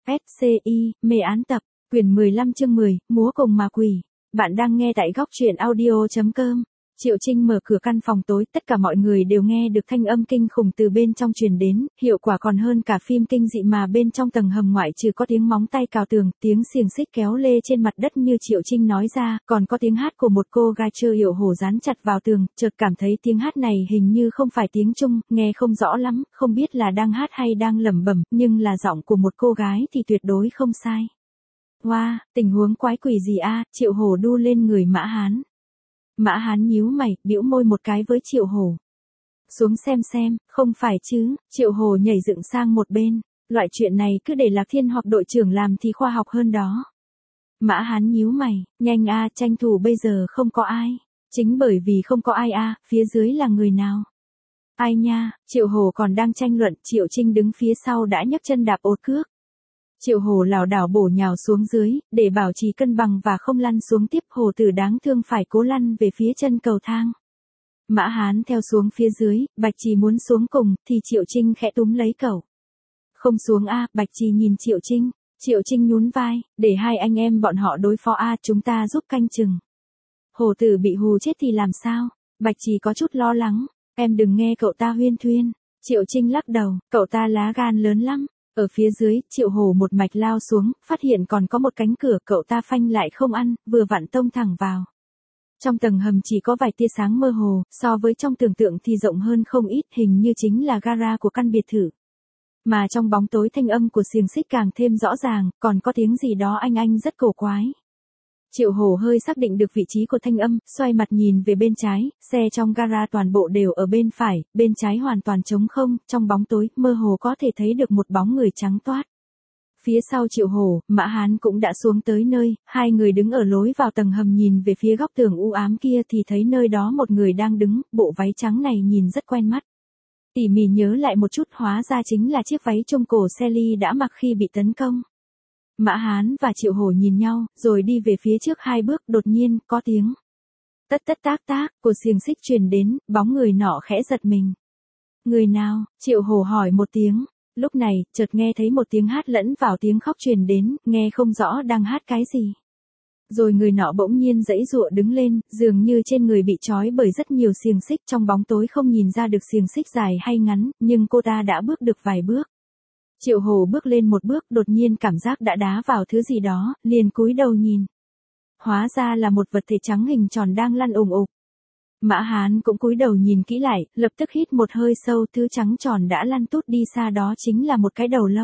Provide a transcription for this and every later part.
SCI, mê án tập, quyển 15 chương 10, múa cùng ma quỷ. Bạn đang nghe tại góc truyện audio.com. Triệu Trinh mở cửa căn phòng tối, tất cả mọi người đều nghe được thanh âm kinh khủng từ bên trong truyền đến, hiệu quả còn hơn cả phim kinh dị mà bên trong tầng hầm ngoại trừ có tiếng móng tay cào tường, tiếng xiềng xích kéo lê trên mặt đất như Triệu Trinh nói ra, còn có tiếng hát của một cô gái chưa hiểu hổ dán chặt vào tường, chợt cảm thấy tiếng hát này hình như không phải tiếng Trung, nghe không rõ lắm, không biết là đang hát hay đang lẩm bẩm, nhưng là giọng của một cô gái thì tuyệt đối không sai. Wow, tình huống quái quỷ gì a? Triệu Hổ đu lên người Mã Hán. Mã Hán nhíu mày, bĩu môi một cái với Triệu Hổ. Xuống xem, không phải chứ? Triệu Hổ nhảy dựng sang một bên. Loại chuyện này cứ để Lạc Thiên hoặc đội trưởng làm thì khoa học hơn đó. Mã Hán nhíu mày, nhanh a, tranh thủ bây giờ không có ai. Chính bởi vì không có ai a, phía dưới là người nào? Ai nha? Triệu Hổ còn đang tranh luận, Triệu Trinh đứng phía sau đã nhấc chân đạp ột cước. Triệu Hổ lảo đảo bổ nhào xuống dưới, để bảo trì cân bằng và không lăn xuống tiếp, hổ tử đáng thương phải cố lăn về phía chân cầu thang. Mã Hán theo xuống phía dưới, Bạch Trì muốn xuống cùng, thì Triệu Trinh khẽ túm lấy cậu. Không xuống a, Bạch Trì nhìn Triệu Trinh. Triệu Trinh nhún vai, để hai anh em bọn họ đối phó a, chúng ta giúp canh chừng. Hổ tử bị hù chết thì làm sao? Bạch Trì có chút lo lắng, em đừng nghe cậu ta huyên thuyên. Triệu Trinh lắc đầu, cậu ta lá gan lớn lắm. Ở phía dưới, Triệu Hổ một mạch lao xuống, phát hiện còn có một cánh cửa, cậu ta phanh lại không ăn, vừa vặn tông thẳng vào. Trong tầng hầm chỉ có vài tia sáng mơ hồ, so với trong tưởng tượng thì rộng hơn không ít, hình như chính là gara của căn biệt thự. Mà trong bóng tối thanh âm của xiềng xích càng thêm rõ ràng, còn có tiếng gì đó anh rất cổ quái. Triệu Hổ hơi xác định được vị trí của thanh âm, xoay mặt nhìn về bên trái, xe trong gara toàn bộ đều ở bên phải, bên trái hoàn toàn trống không, trong bóng tối, mơ hồ có thể thấy được một bóng người trắng toát. Phía sau Triệu Hổ, Mã Hán cũng đã xuống tới nơi, hai người đứng ở lối vào tầng hầm nhìn về phía góc tường u ám kia thì thấy nơi đó một người đang đứng, bộ váy trắng này nhìn rất quen mắt. Tỉ mỉ nhớ lại một chút, hóa ra chính là chiếc váy trung cổ Sally đã mặc khi bị tấn công. Mã Hán và Triệu Hổ nhìn nhau, rồi đi về phía trước hai bước, đột nhiên, có tiếng. Tất tác tác, của xiềng xích truyền đến, bóng người nọ khẽ giật mình. Người nào? Triệu Hổ hỏi một tiếng. Lúc này, chợt nghe thấy một tiếng hát lẫn vào tiếng khóc truyền đến, nghe không rõ đang hát cái gì. Rồi người nọ bỗng nhiên giãy giụa đứng lên, dường như trên người bị trói bởi rất nhiều xiềng xích, trong bóng tối không nhìn ra được xiềng xích dài hay ngắn, nhưng cô ta đã bước được vài bước. Triệu Hổ bước lên một bước, đột nhiên cảm giác đã đá vào thứ gì đó, liền cúi đầu nhìn. Hóa ra là một vật thể trắng hình tròn đang lăn ùng ục. Mã Hán cũng cúi đầu nhìn kỹ lại, lập tức hít một hơi sâu, thứ trắng tròn đã lăn tút đi xa đó chính là một cái đầu lâu.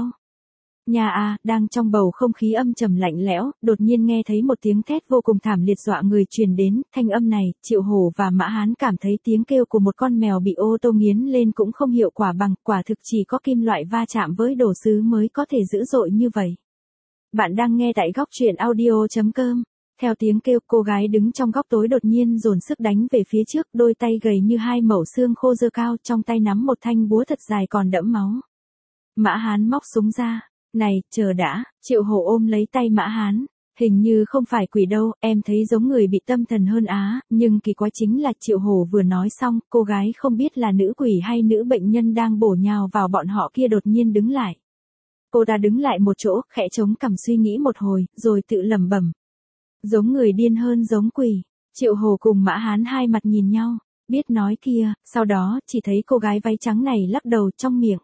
Nhà a, đang trong bầu không khí âm trầm lạnh lẽo, đột nhiên nghe thấy một tiếng thét vô cùng thảm liệt dọa người truyền đến, thanh âm này, Triệu Hổ và Mã Hán cảm thấy tiếng kêu của một con mèo bị ô tô nghiến lên cũng không hiệu quả bằng, quả thực chỉ có kim loại va chạm với đồ sứ mới có thể dữ dội như vậy. Bạn đang nghe tại góc truyện audio.com. Theo tiếng kêu, cô gái đứng trong góc tối đột nhiên dồn sức đánh về phía trước, đôi tay gầy như hai mẩu xương khô giơ cao, trong tay nắm một thanh búa thật dài còn đẫm máu. Mã Hán móc súng ra. Này, chờ đã, Triệu Hổ ôm lấy tay Mã Hán. Hình như không phải quỷ đâu, em thấy giống người bị tâm thần hơn á, nhưng kỳ quái chính là Triệu Hổ vừa nói xong, cô gái không biết là nữ quỷ hay nữ bệnh nhân đang bổ nhào vào bọn họ kia đột nhiên đứng lại. Cô ta đứng lại một chỗ, khẽ chống cằm suy nghĩ một hồi, rồi tự lẩm bẩm. Giống người điên hơn giống quỷ. Triệu Hổ cùng Mã Hán hai mặt nhìn nhau, biết nói kia, sau đó chỉ thấy cô gái váy trắng này lắc đầu trong miệng.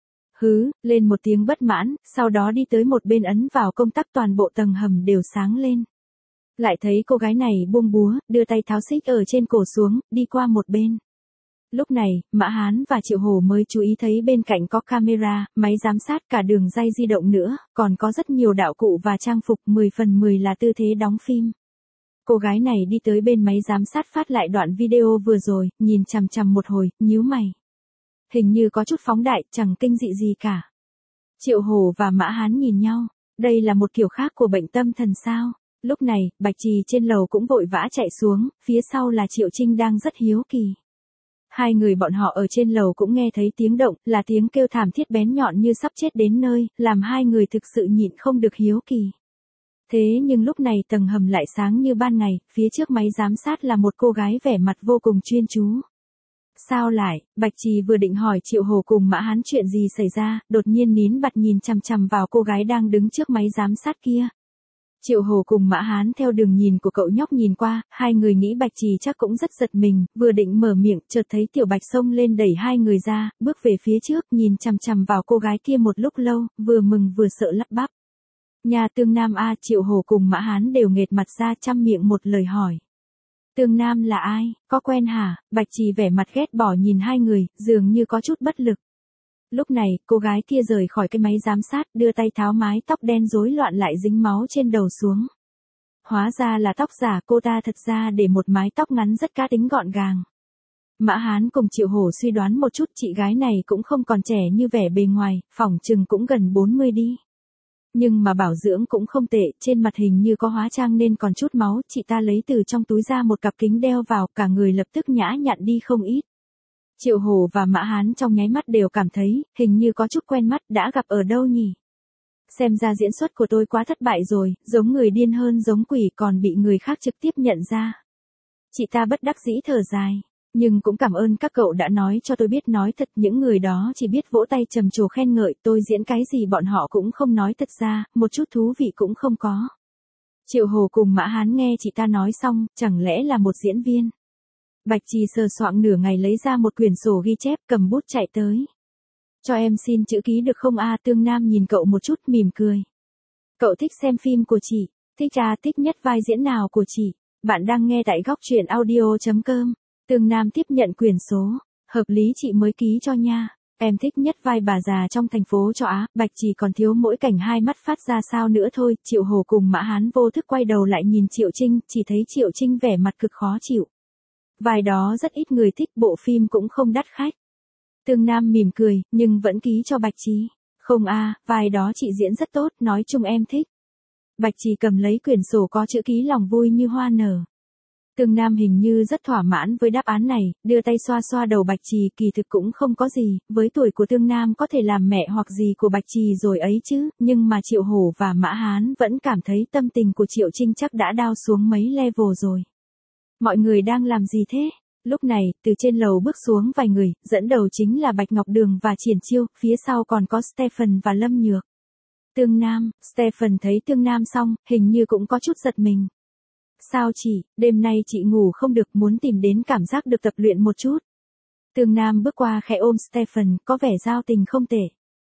Hứ, lên một tiếng bất mãn, sau đó đi tới một bên ấn vào công tắc, toàn bộ tầng hầm đều sáng lên. Lại thấy cô gái này buông búa, đưa tay tháo xích ở trên cổ xuống, đi qua một bên. Lúc này, Mã Hán và Triệu Hổ mới chú ý thấy bên cạnh có camera, máy giám sát, cả đường ray di động nữa, còn có rất nhiều đạo cụ và trang phục, 10 phần 10 là tư thế đóng phim. Cô gái này đi tới bên máy giám sát phát lại đoạn video vừa rồi, nhìn chằm chằm một hồi, nhíu mày. Hình như có chút phóng đại, chẳng kinh dị gì cả. Triệu Hổ và Mã Hán nhìn nhau, đây là một kiểu khác của bệnh tâm thần sao? Lúc này, Bạch Trì trên lầu cũng vội vã chạy xuống, phía sau là Triệu Trinh đang rất hiếu kỳ. Hai người bọn họ ở trên lầu cũng nghe thấy tiếng động, là tiếng kêu thảm thiết bén nhọn như sắp chết đến nơi, làm hai người thực sự nhịn không được hiếu kỳ. Thế nhưng lúc này tầng hầm lại sáng như ban ngày, phía trước máy giám sát là một cô gái vẻ mặt vô cùng chuyên chú. Sao lại, Bạch Trì vừa định hỏi Triệu Hồ cùng Mã Hán chuyện gì xảy ra, đột nhiên nín bặt nhìn chằm chằm vào cô gái đang đứng trước máy giám sát kia. Triệu Hồ cùng Mã Hán theo đường nhìn của cậu nhóc nhìn qua, hai người nghĩ Bạch Trì chắc cũng rất giật mình, vừa định mở miệng, chợt thấy Tiểu Bạch xông lên đẩy hai người ra, bước về phía trước, nhìn chằm chằm vào cô gái kia một lúc lâu, vừa mừng vừa sợ lắp bắp. Nhà Tương Nam a, Triệu Hồ cùng Mã Hán đều nghệt mặt ra chăm miệng một lời hỏi. Tương Nam là ai, có quen hả? Bạch Trì vẻ mặt ghét bỏ nhìn hai người, dường như có chút bất lực. Lúc này, cô gái kia rời khỏi cái máy giám sát, đưa tay tháo mái tóc đen rối loạn lại dính máu trên đầu xuống. Hóa ra là tóc giả, cô ta thật ra để một mái tóc ngắn rất cá tính gọn gàng. Mã Hán cùng Triệu Hổ suy đoán một chút, chị gái này cũng không còn trẻ như vẻ bề ngoài, phỏng chừng cũng gần 40 đi. Nhưng mà bảo dưỡng cũng không tệ, trên mặt hình như có hóa trang nên còn chút máu, chị ta lấy từ trong túi ra một cặp kính đeo vào, cả người lập tức nhã nhặn đi không ít. Triệu Hổ và Mã Hán trong nháy mắt đều cảm thấy, hình như có chút quen mắt, đã gặp ở đâu nhỉ? Xem ra diễn xuất của tôi quá thất bại rồi, giống người điên hơn giống quỷ còn bị người khác trực tiếp nhận ra. Chị ta bất đắc dĩ thở dài. Nhưng cũng cảm ơn các cậu đã nói cho tôi biết, nói thật những người đó chỉ biết vỗ tay trầm trồ khen ngợi, tôi diễn cái gì bọn họ cũng không nói thật ra, một chút thú vị cũng không có. Triệu Hồ cùng Mã Hán nghe chị ta nói xong, chẳng lẽ là một diễn viên. Bạch Trì sờ soạng nửa ngày lấy ra một quyển sổ ghi chép, cầm bút chạy tới. Cho em xin chữ ký được không a? Tương Nam nhìn cậu một chút mỉm cười. Cậu thích xem phim của chị, thích nhất vai diễn nào của chị? Bạn đang nghe tại góc truyện audio.com. Tương Nam tiếp nhận quyển số, hợp lý chị mới ký cho nha. Em thích nhất vai bà già trong thành phố cho Á. Bạch Trì còn thiếu mỗi cảnh hai mắt phát ra sao nữa thôi. Triệu Hồ cùng Mã Hán vô thức quay đầu lại nhìn Triệu Trinh, chỉ thấy Triệu Trinh vẻ mặt cực khó chịu. Vai đó rất ít người thích, bộ phim cũng không đắt khách. Tương Nam mỉm cười, nhưng vẫn ký cho Bạch Trì. Không a, vai đó chị diễn rất tốt, nói chung em thích. Bạch Trì cầm lấy quyển sổ có chữ ký, lòng vui như hoa nở. Tương Nam hình như rất thỏa mãn với đáp án này, đưa tay xoa xoa đầu Bạch Trì, kỳ thực cũng không có gì, với tuổi của Tương Nam có thể làm mẹ hoặc gì của Bạch Trì rồi ấy chứ, nhưng mà Triệu Hổ và Mã Hán vẫn cảm thấy tâm tình của Triệu Trinh chắc đã down xuống mấy level rồi. Mọi người đang làm gì thế? Lúc này, từ trên lầu bước xuống vài người, dẫn đầu chính là Bạch Ngọc Đường và Triển Chiêu, phía sau còn có Stephen và Lâm Nhược. Tương Nam, Stephen thấy Tương Nam xong, hình như cũng có chút giật mình. Sao chị, đêm nay chị ngủ không được, muốn tìm đến cảm giác được tập luyện một chút. Tương Nam bước qua khẽ ôm Stephen, có vẻ giao tình không tệ.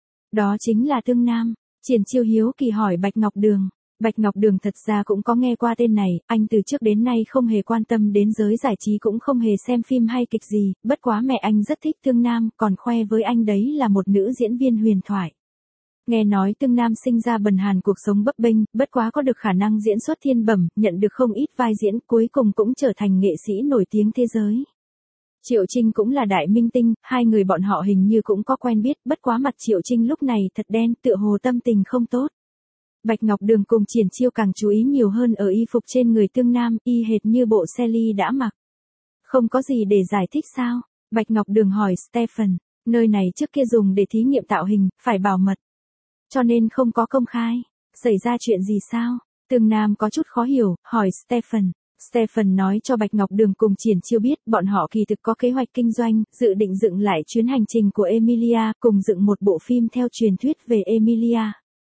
Đó chính là Tương Nam. Triển Chiêu hiếu kỳ hỏi Bạch Ngọc Đường. Bạch Ngọc Đường thật ra cũng có nghe qua tên này, anh từ trước đến nay không hề quan tâm đến giới giải trí, cũng không hề xem phim hay kịch gì, bất quá mẹ anh rất thích Tương Nam, còn khoe với anh đấy là một nữ diễn viên huyền thoại. Nghe nói Tương Nam sinh ra bần hàn, cuộc sống bấp bênh, bất quá có được khả năng diễn xuất thiên bẩm, nhận được không ít vai diễn, cuối cùng cũng trở thành nghệ sĩ nổi tiếng thế giới. Triệu Trinh cũng là đại minh tinh, hai người bọn họ hình như cũng có quen biết, bất quá mặt Triệu Trinh lúc này thật đen, tựa hồ tâm tình không tốt. Bạch Ngọc Đường cùng Triển Chiêu càng chú ý nhiều hơn ở y phục trên người Tương Nam, y hệt như bộ Sally đã mặc. Không có gì để giải thích sao? Bạch Ngọc Đường hỏi Stephen, nơi này trước kia dùng để thí nghiệm tạo hình, phải bảo mật. Cho nên không có công khai. Xảy ra chuyện gì sao? Tương Nam có chút khó hiểu, hỏi Stephen. Stephen nói cho Bạch Ngọc Đường cùng Triển Chiêu biết, bọn họ kỳ thực có kế hoạch kinh doanh, dự định dựng lại chuyến hành trình của Emilia, cùng dựng một bộ phim theo truyền thuyết về Emilia.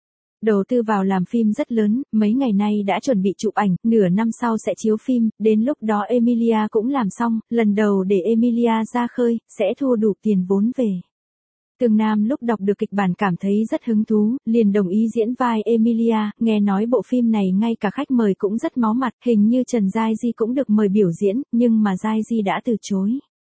Đầu tư vào làm phim rất lớn, mấy ngày nay đã chuẩn bị chụp ảnh, nửa năm sau sẽ chiếu phim, đến lúc đó Emilia cũng làm xong, lần đầu để Emilia ra khơi, sẽ thu đủ tiền vốn về. Tương Nam lúc đọc được kịch bản cảm thấy rất hứng thú, liền đồng ý diễn vai Emilia, nghe nói bộ phim này ngay cả khách mời cũng rất máu mặt, hình như Trần Giai Di cũng được mời biểu diễn, nhưng mà Giai Di đã từ chối.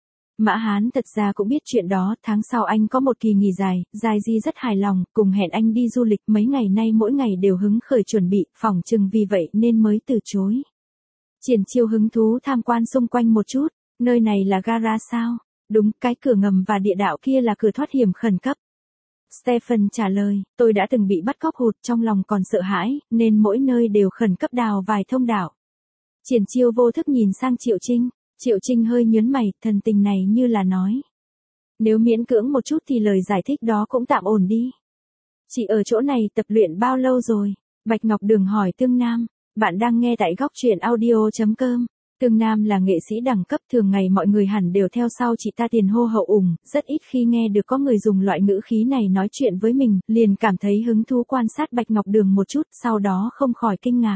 Mã Hán thật ra cũng biết chuyện đó, tháng sau anh có một kỳ nghỉ dài, Giai Di rất hài lòng, cùng hẹn anh đi du lịch, mấy ngày nay mỗi ngày đều hứng khởi chuẩn bị, phỏng chừng vì vậy nên mới từ chối. Triển Chiêu hứng thú tham quan xung quanh một chút, nơi này là gara sao? Đúng, cái cửa ngầm và địa đạo kia là cửa thoát hiểm khẩn cấp. Stephen trả lời, tôi đã từng bị bắt cóc hụt, trong lòng còn sợ hãi, nên mỗi nơi đều khẩn cấp đào vài thông đạo. Triển Chiêu vô thức nhìn sang Triệu Trinh. Triệu Trinh hơi nhớn mày, thần tình này như là nói. Nếu miễn cưỡng một chút thì lời giải thích đó cũng tạm ổn đi. Chị ở chỗ này tập luyện bao lâu rồi? Bạch Ngọc Đường hỏi Tương Nam. Bạn đang nghe tại góc truyện audio.com. Tương Nam là nghệ sĩ đẳng cấp, thường ngày mọi người hẳn đều theo sau chị ta tiền hô hậu ủng, rất ít khi nghe được có người dùng loại ngữ khí này nói chuyện với mình, liền cảm thấy hứng thú quan sát Bạch Ngọc Đường một chút, sau đó không khỏi kinh ngạc.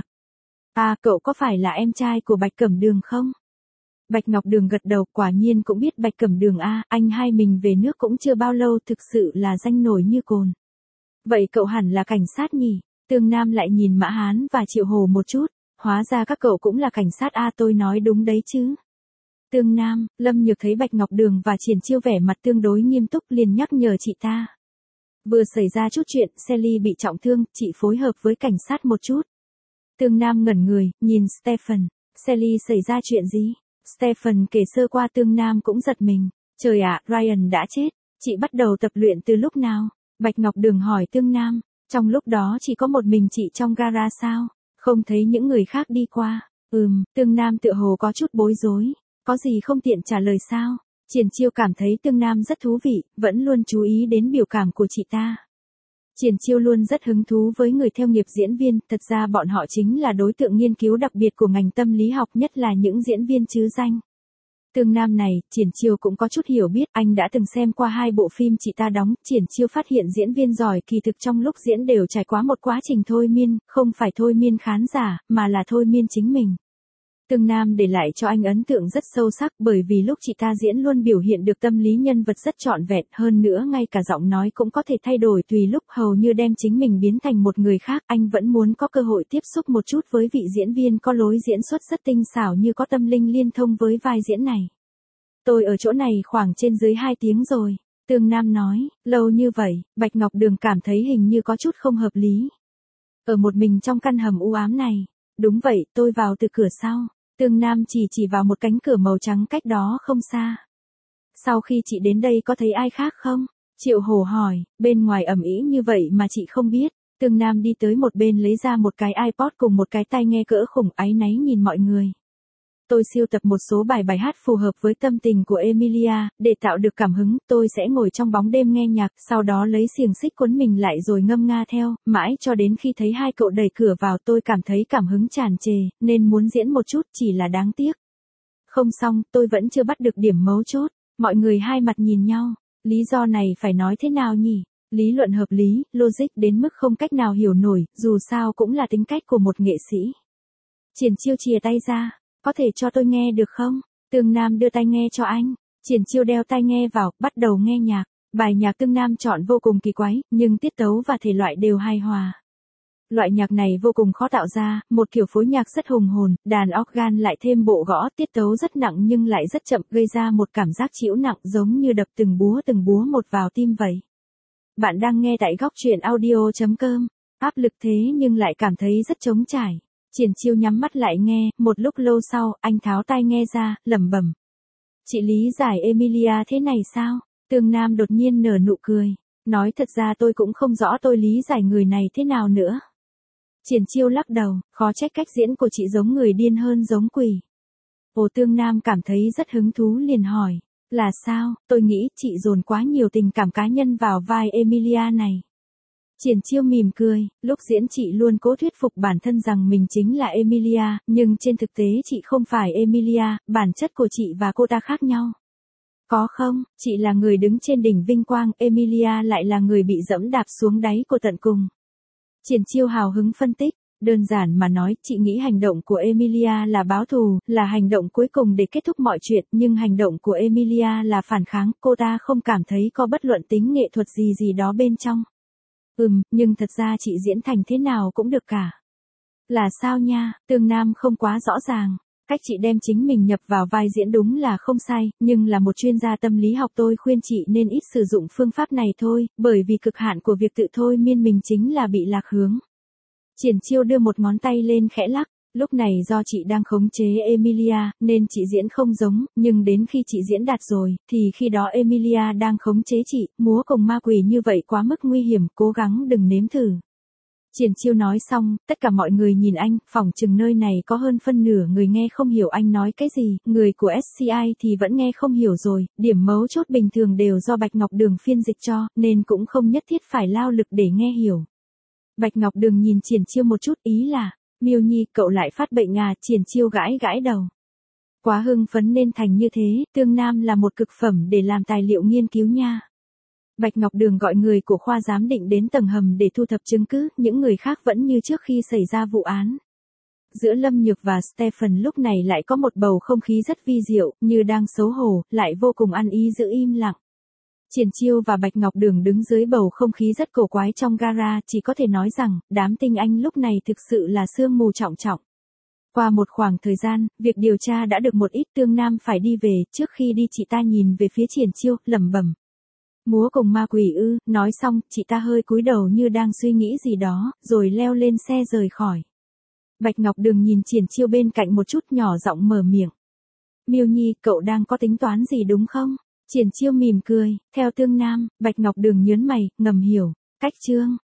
À, cậu có phải là em trai của Bạch Cẩm Đường không? Bạch Ngọc Đường gật đầu, quả nhiên cũng biết Bạch Cẩm Đường a, anh hai mình về nước cũng chưa bao lâu, thực sự là danh nổi như cồn. Vậy cậu hẳn là cảnh sát nhỉ? Tương Nam lại nhìn Mã Hán và Triệu Hồ một chút, hóa ra các cậu cũng là cảnh sát a, tôi nói đúng đấy chứ. Tương Nam, Lâm Nhược thấy Bạch Ngọc Đường và Triển Chiêu vẻ mặt tương đối nghiêm túc liền nhắc nhở chị ta. Vừa xảy ra chút chuyện, Sally bị trọng thương, chị phối hợp với cảnh sát một chút. Tương Nam ngẩn người, nhìn Stephen, Sally xảy ra chuyện gì? Stephen kể sơ qua, Tương Nam cũng giật mình. Trời ạ, Ryan đã chết, chị bắt đầu tập luyện từ lúc nào? Bạch Ngọc Đường hỏi Tương Nam, trong lúc đó chỉ có một mình chị trong gara sao? Không thấy những người khác đi qua. Tương Nam tựa hồ có chút bối rối. Có gì không tiện trả lời sao? Triển Chiêu cảm thấy Tương Nam rất thú vị, vẫn luôn chú ý đến biểu cảm của chị ta. Triển Chiêu luôn rất hứng thú với người theo nghiệp diễn viên, thật ra bọn họ chính là đối tượng nghiên cứu đặc biệt của ngành tâm lý học, nhất là những diễn viên chứ danh. Tương Nam này, Triển Chiêu cũng có chút hiểu biết, anh đã từng xem qua 2 bộ phim chị ta đóng, Triển Chiêu phát hiện diễn viên giỏi kỳ thực trong lúc diễn đều trải qua một quá trình thôi miên, không phải thôi miên khán giả, mà là thôi miên chính mình. Tương Nam để lại cho anh ấn tượng rất sâu sắc, bởi vì lúc chị ta diễn luôn biểu hiện được tâm lý nhân vật rất trọn vẹn, hơn nữa ngay cả giọng nói cũng có thể thay đổi tùy lúc, hầu như đem chính mình biến thành một người khác. Anh vẫn muốn có cơ hội tiếp xúc một chút với vị diễn viên có lối diễn xuất rất tinh xảo như có tâm linh liên thông với vai diễn này. Tôi ở chỗ này khoảng trên dưới 2 tiếng rồi. Tương Nam nói, lâu như vậy, Bạch Ngọc Đường cảm thấy hình như có chút không hợp lý. Ở một mình trong căn hầm u ám này. Đúng vậy, tôi vào từ cửa sau. Tương Nam chỉ vào một cánh cửa màu trắng cách đó không xa. Sau khi chị đến đây có thấy ai khác không? Triệu Hổ hỏi, bên ngoài ầm ĩ như vậy mà chị không biết. Tương Nam đi tới một bên lấy ra một cái iPod cùng một cái tai nghe cỡ khủng, áy náy nhìn mọi người. Tôi sưu tập một số bài hát phù hợp với tâm tình của Emilia, để tạo được cảm hứng, tôi sẽ ngồi trong bóng đêm nghe nhạc, sau đó lấy xiềng xích quấn mình lại rồi ngâm nga theo, mãi cho đến khi thấy 2 cậu đẩy cửa vào tôi cảm thấy cảm hứng tràn trề, nên muốn diễn một chút, chỉ là đáng tiếc. Không xong, tôi vẫn chưa bắt được điểm mấu chốt, mọi người hai mặt nhìn nhau, lý do này phải nói thế nào nhỉ? Lý luận hợp lý, logic đến mức không cách nào hiểu nổi, dù sao cũng là tính cách của một nghệ sĩ. Triển Chiêu chìa tay ra. Có thể cho tôi nghe được không? Tương Nam đưa tai nghe cho anh. Triển Chiêu đeo tai nghe vào, bắt đầu nghe nhạc. Bài nhạc Tương Nam chọn vô cùng kỳ quái, nhưng tiết tấu và thể loại đều hài hòa. Loại nhạc này vô cùng khó tạo ra, một kiểu phối nhạc rất hùng hồn, đàn organ lại thêm bộ gõ, tiết tấu rất nặng nhưng lại rất chậm, gây ra một cảm giác trĩu nặng giống như đập từng búa một vào tim vậy. Bạn đang nghe tại góc truyện audio.com. Áp lực thế nhưng lại cảm thấy rất trống trải. Triển Chiêu nhắm mắt lại nghe, một lúc lâu sau, anh tháo tai nghe ra, lẩm bẩm. Chị lý giải Emilia thế này sao? Tương Nam đột nhiên nở nụ cười. Nói thật ra tôi cũng không rõ tôi lý giải người này thế nào nữa. Triển Chiêu lắc đầu, khó trách cách diễn của chị giống người điên hơn giống quỷ. Ồ, Tương Nam cảm thấy rất hứng thú liền hỏi. Là sao? Tôi nghĩ chị dồn quá nhiều tình cảm cá nhân vào vai Emilia này. Triển Chiêu mỉm cười, lúc diễn chị luôn cố thuyết phục bản thân rằng mình chính là Emilia, nhưng trên thực tế chị không phải Emilia, bản chất của chị và cô ta khác nhau. Có không, chị là người đứng trên đỉnh vinh quang, Emilia lại là người bị dẫm đạp xuống đáy của tận cùng. Triển Chiêu hào hứng phân tích, đơn giản mà nói, chị nghĩ hành động của Emilia là báo thù, là hành động cuối cùng để kết thúc mọi chuyện, nhưng hành động của Emilia là phản kháng, cô ta không cảm thấy có bất luận tính nghệ thuật gì đó bên trong. Nhưng thật ra chị diễn thành thế nào cũng được cả. Là sao nha, Tương Nam không quá rõ ràng. Cách chị đem chính mình nhập vào vai diễn đúng là không sai, nhưng là một chuyên gia tâm lý học tôi khuyên chị nên ít sử dụng phương pháp này thôi, bởi vì cực hạn của việc tự thôi miên mình chính là bị lạc hướng. Triển Chiêu đưa một ngón tay lên khẽ lắc. Lúc này do chị đang khống chế Emilia, nên chị diễn không giống, nhưng đến khi chị diễn đạt rồi, thì khi đó Emilia đang khống chế chị, múa cồng ma quỷ như vậy quá mức nguy hiểm, cố gắng đừng nếm thử. Triển Chiêu nói xong, tất cả mọi người nhìn anh, phỏng chừng nơi này có hơn phân nửa người nghe không hiểu anh nói cái gì, người của SCI thì vẫn nghe không hiểu rồi, điểm mấu chốt bình thường đều do Bạch Ngọc Đường phiên dịch cho, nên cũng không nhất thiết phải lao lực để nghe hiểu. Bạch Ngọc Đường nhìn Triển Chiêu một chút, ý là, Miêu Nhi, cậu lại phát bệnh à? Triển Chiêu gãi đầu. Quá hưng phấn nên thành như thế, Tương Nam là một cực phẩm để làm tài liệu nghiên cứu nha. Bạch Ngọc Đường gọi người của khoa giám định đến tầng hầm để thu thập chứng cứ, những người khác vẫn như trước khi xảy ra vụ án. Giữa Lâm Nhược và Stephen lúc này lại có một bầu không khí rất vi diệu, như đang xấu hổ, lại vô cùng ăn ý giữ im lặng. Triển Chiêu và Bạch Ngọc Đường đứng dưới bầu không khí rất cổ quái trong gara, chỉ có thể nói rằng, đám tinh anh lúc này thực sự là sương mù trọng trọng. Qua một khoảng thời gian, việc điều tra đã được một ít. Tương Nam phải đi về, trước khi đi chị ta nhìn về phía Triển Chiêu, lẩm bẩm. Múa cùng ma quỷ ư? Nói xong, chị ta hơi cúi đầu như đang suy nghĩ gì đó, rồi leo lên xe rời khỏi. Bạch Ngọc Đường nhìn Triển Chiêu bên cạnh một chút, nhỏ giọng mở miệng. Miêu Nhi, cậu đang có tính toán gì đúng không? Triển Chiêu mỉm cười, theo Tương Nam. Bạch Ngọc Đường nhớn mày, ngầm hiểu. Cách chương